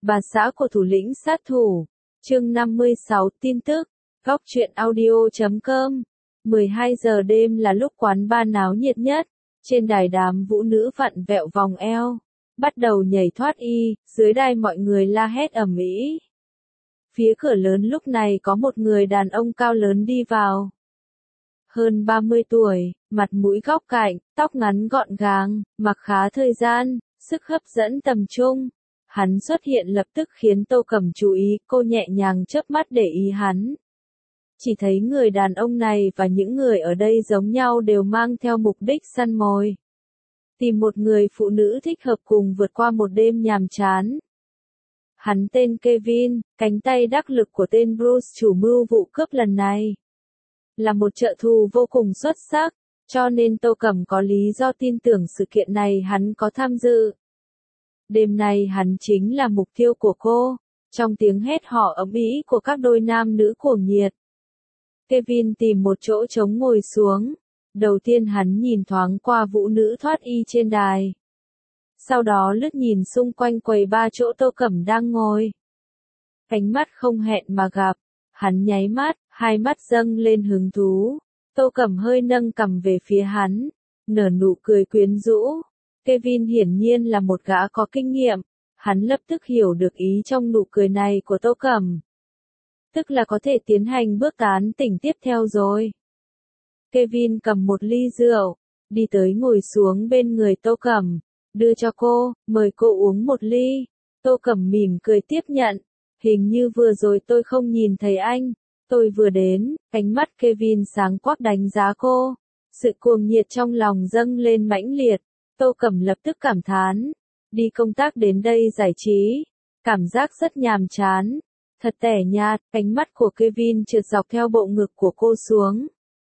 Bà xã của thủ lĩnh sát thủ. Chương 56 tin tức. Góc truyện audio.com. 12 giờ đêm là lúc quán bar náo nhiệt nhất. Trên đài đám vũ nữ vặn vẹo vòng eo, bắt đầu nhảy thoát y, dưới đài mọi người la hét ầm ĩ. Phía cửa lớn lúc này có một người đàn ông cao lớn đi vào. Hơn 30 tuổi, mặt mũi góc cạnh, tóc ngắn gọn gàng, mặc khá thời gian, sức hấp dẫn tầm trung. Hắn xuất hiện lập tức khiến Tô Cẩm chú ý, cô nhẹ nhàng chớp mắt để ý hắn. Chỉ thấy người đàn ông này và những người ở đây giống nhau đều mang theo mục đích săn mồi. Tìm một người phụ nữ thích hợp cùng vượt qua một đêm nhàm chán. Hắn tên Kevin, cánh tay đắc lực của tên Bruce chủ mưu vụ cướp lần này. Là một trợ thù vô cùng xuất sắc, cho nên Tô Cẩm có lý do tin tưởng sự kiện này hắn có tham dự. Đêm nay hắn chính là mục tiêu của cô, trong tiếng hét hò ầm ĩ của các đôi nam nữ cuồng nhiệt. Kevin tìm một chỗ trống ngồi xuống. Đầu tiên hắn nhìn thoáng qua vũ nữ thoát y trên đài. Sau đó lướt nhìn xung quanh quầy ba chỗ Tô Cẩm đang ngồi. Ánh mắt không hẹn mà gặp, hắn nháy mắt, hai mắt dâng lên hứng thú. Tô Cẩm hơi nâng cằm về phía hắn, nở nụ cười quyến rũ. Kevin hiển nhiên là một gã có kinh nghiệm, hắn lập tức hiểu được ý trong nụ cười này của Tô Cẩm. Tức là có thể tiến hành bước tán tỉnh tiếp theo rồi. Kevin cầm một ly rượu, đi tới ngồi xuống bên người Tô Cẩm, đưa cho cô, mời cô uống một ly. Tô Cẩm mỉm cười tiếp nhận, hình như vừa rồi tôi không nhìn thấy anh, tôi vừa đến, ánh mắt Kevin sáng quắc đánh giá cô. Sự cuồng nhiệt trong lòng dâng lên mãnh liệt, Tô Cẩm lập tức cảm thán, đi công tác đến đây giải trí, cảm giác rất nhàm chán. Thật tẻ nhạt, ánh mắt của Kevin trượt dọc theo bộ ngực của cô xuống.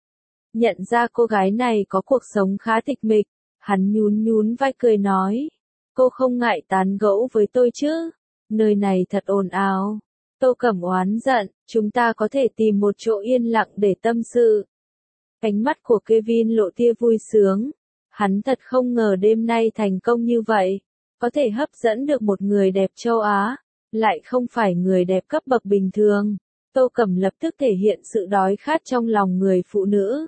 Nhận ra cô gái này có cuộc sống khá tịch mịch, hắn nhún nhún vai cười nói. Cô không ngại tán gẫu với tôi chứ? Nơi này thật ồn ào. Tô Cẩm oán giận, chúng ta có thể tìm một chỗ yên lặng để tâm sự. Ánh mắt của Kevin lộ tia vui sướng. Hắn thật không ngờ đêm nay thành công như vậy. Có thể hấp dẫn được một người đẹp châu Á. Lại không phải người đẹp cấp bậc bình thường. Tô Cẩm lập tức thể hiện sự đói khát trong lòng người phụ nữ.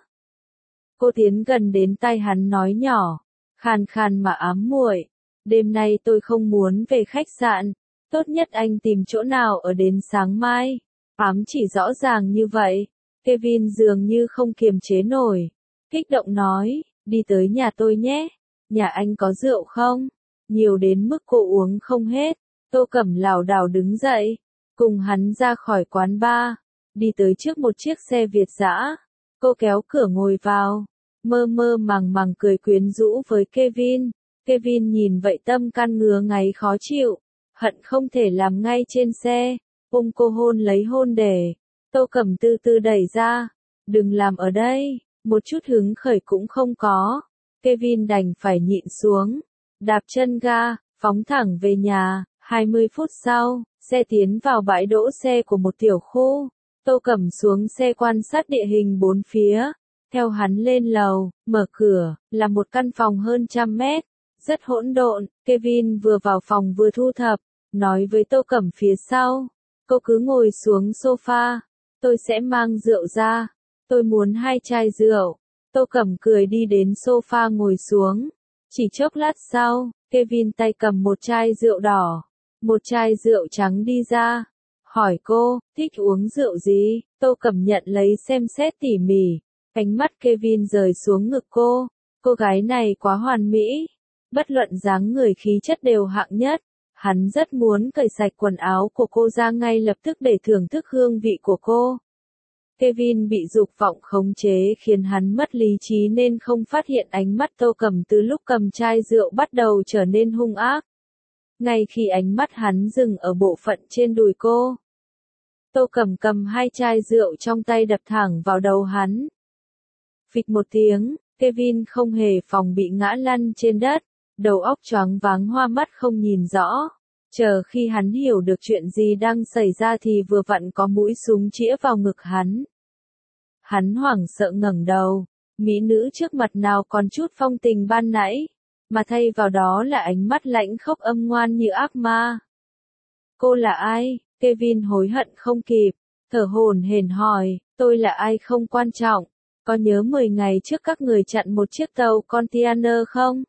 Cô tiến gần đến tai hắn nói nhỏ, khàn khàn mà ám muội, đêm nay tôi không muốn về khách sạn, tốt nhất anh tìm chỗ nào ở đến sáng mai. Ám chỉ rõ ràng như vậy, Kevin dường như không kiềm chế nổi, kích động nói, đi tới nhà tôi nhé, nhà anh có rượu không? Nhiều đến mức cô uống không hết. Tô Cẩm lảo đảo đứng dậy, cùng hắn ra khỏi quán bar, đi tới trước một chiếc xe Việt dã. Cô kéo cửa ngồi vào, mơ mơ màng màng cười quyến rũ với Kevin. Kevin nhìn vậy tâm can ngứa ngáy khó chịu, hận không thể làm ngay trên xe, ôm cô hôn lấy hôn để. Tô Cẩm từ từ đẩy ra, đừng làm ở đây, một chút hứng khởi cũng không có. Kevin đành phải nhịn xuống, đạp chân ga, phóng thẳng về nhà. 20 phút sau, xe tiến vào bãi đỗ xe của một tiểu khu. Tô Cẩm xuống xe quan sát địa hình bốn phía. Theo hắn lên lầu, mở cửa, là một căn phòng hơn 100 mét. Rất hỗn độn, Kevin vừa vào phòng vừa thu thập, nói với Tô Cẩm phía sau. Cô cứ ngồi xuống sofa, tôi sẽ mang rượu ra. Tôi muốn 2 chai rượu. Tô Cẩm cười đi đến sofa ngồi xuống. Chỉ chốc lát sau, Kevin tay cầm một chai rượu đỏ. Một chai rượu trắng đi ra, hỏi cô, thích uống rượu gì? Tô Cẩm nhận lấy xem xét tỉ mỉ, ánh mắt Kevin rời xuống ngực cô gái này quá hoàn mỹ, bất luận dáng người khí chất đều hạng nhất, hắn rất muốn cởi sạch quần áo của cô ra ngay lập tức để thưởng thức hương vị của cô. Kevin bị dục vọng khống chế khiến hắn mất lý trí nên không phát hiện ánh mắt Tô Cẩm từ lúc cầm chai rượu bắt đầu trở nên hung ác. Ngay khi ánh mắt hắn dừng ở bộ phận trên đùi cô, Tô Cẩm cầm 2 chai rượu trong tay đập thẳng vào đầu hắn. Phịch một tiếng, Kevin không hề phòng bị ngã lăn trên đất, đầu óc choáng váng hoa mắt không nhìn rõ. Chờ khi hắn hiểu được chuyện gì đang xảy ra thì vừa vặn có mũi súng chĩa vào ngực hắn. Hắn hoảng sợ ngẩng đầu, mỹ nữ trước mặt nào còn chút phong tình ban nãy, mà thay vào đó là ánh mắt lãnh khốc âm ngoan như ác ma. Cô là ai? Kevin hối hận không kịp, thở hổn hển hỏi, tôi là ai không quan trọng. Có nhớ 10 ngày trước các người chặn một chiếc tàu container không?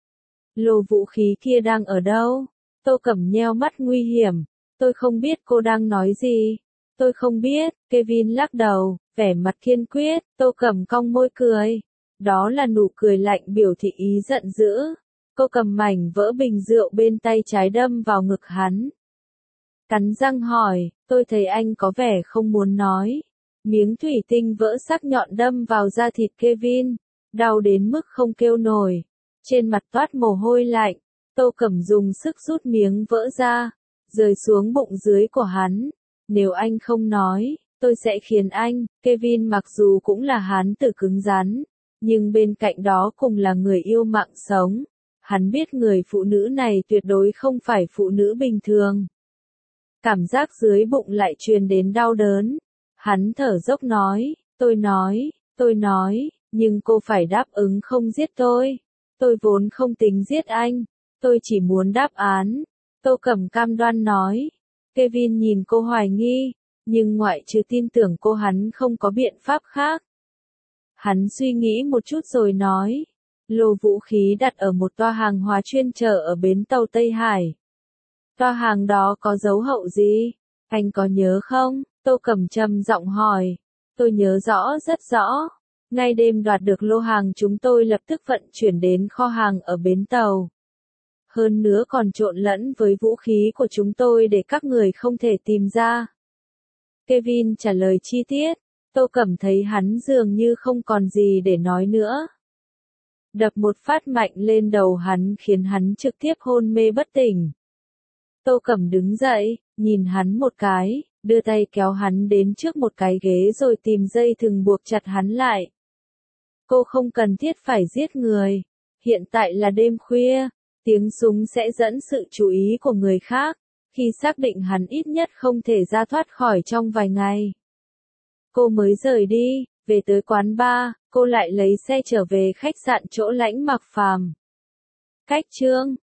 Lô vũ khí kia đang ở đâu? Tô Cẩm nheo mắt nguy hiểm. Tôi không biết cô đang nói gì. Tôi không biết, Kevin lắc đầu, vẻ mặt kiên quyết, Tô Cẩm cong môi cười. Đó là nụ cười lạnh biểu thị ý giận dữ. Cô cầm mảnh vỡ bình rượu bên tay trái đâm vào ngực hắn. Cắn răng hỏi, tôi thấy anh có vẻ không muốn nói. Miếng thủy tinh vỡ sắc nhọn đâm vào da thịt Kevin, đau đến mức không kêu nổi. Trên mặt toát mồ hôi lạnh, Tô Cẩm dùng sức rút miếng vỡ ra, rơi xuống bụng dưới của hắn. Nếu anh không nói, tôi sẽ khiến anh. Kevin mặc dù cũng là hán tử cứng rắn, nhưng bên cạnh đó cùng là người yêu mạng sống. Hắn biết người phụ nữ này tuyệt đối không phải phụ nữ bình thường. Cảm giác dưới bụng lại truyền đến đau đớn. Hắn thở dốc nói, tôi nói, nhưng cô phải đáp ứng không giết tôi. Tôi vốn không tính giết anh, tôi chỉ muốn đáp án. Tô Cẩm cam đoan nói. Kevin nhìn cô hoài nghi, nhưng ngoại trừ tin tưởng cô hắn không có biện pháp khác. Hắn suy nghĩ một chút rồi nói, lô vũ khí đặt ở một toa hàng hóa chuyên chở ở bến tàu Tây Hải. Toa hàng đó có dấu hậu gì? Anh có nhớ không? Tô Cẩm trầm giọng hỏi. Tôi nhớ rõ, rất rõ. Ngay đêm đoạt được lô hàng chúng tôi lập tức vận chuyển đến kho hàng ở bến tàu. Hơn nữa còn trộn lẫn với vũ khí của chúng tôi để các người không thể tìm ra. Kevin trả lời chi tiết. Tô Cẩm thấy hắn dường như không còn gì để nói nữa. Đập một phát mạnh lên đầu hắn khiến hắn trực tiếp hôn mê bất tỉnh. Tô Cẩm đứng dậy, nhìn hắn một cái, đưa tay kéo hắn đến trước một cái ghế rồi tìm dây thừng buộc chặt hắn lại. Cô không cần thiết phải giết người. Hiện tại là đêm khuya, tiếng súng sẽ dẫn sự chú ý của người khác, khi xác định hắn ít nhất không thể ra thoát khỏi trong vài ngày. Cô mới rời đi, về tới quán bar, cô lại lấy xe trở về khách sạn chỗ Lãnh Mặc Phàm. Cách chương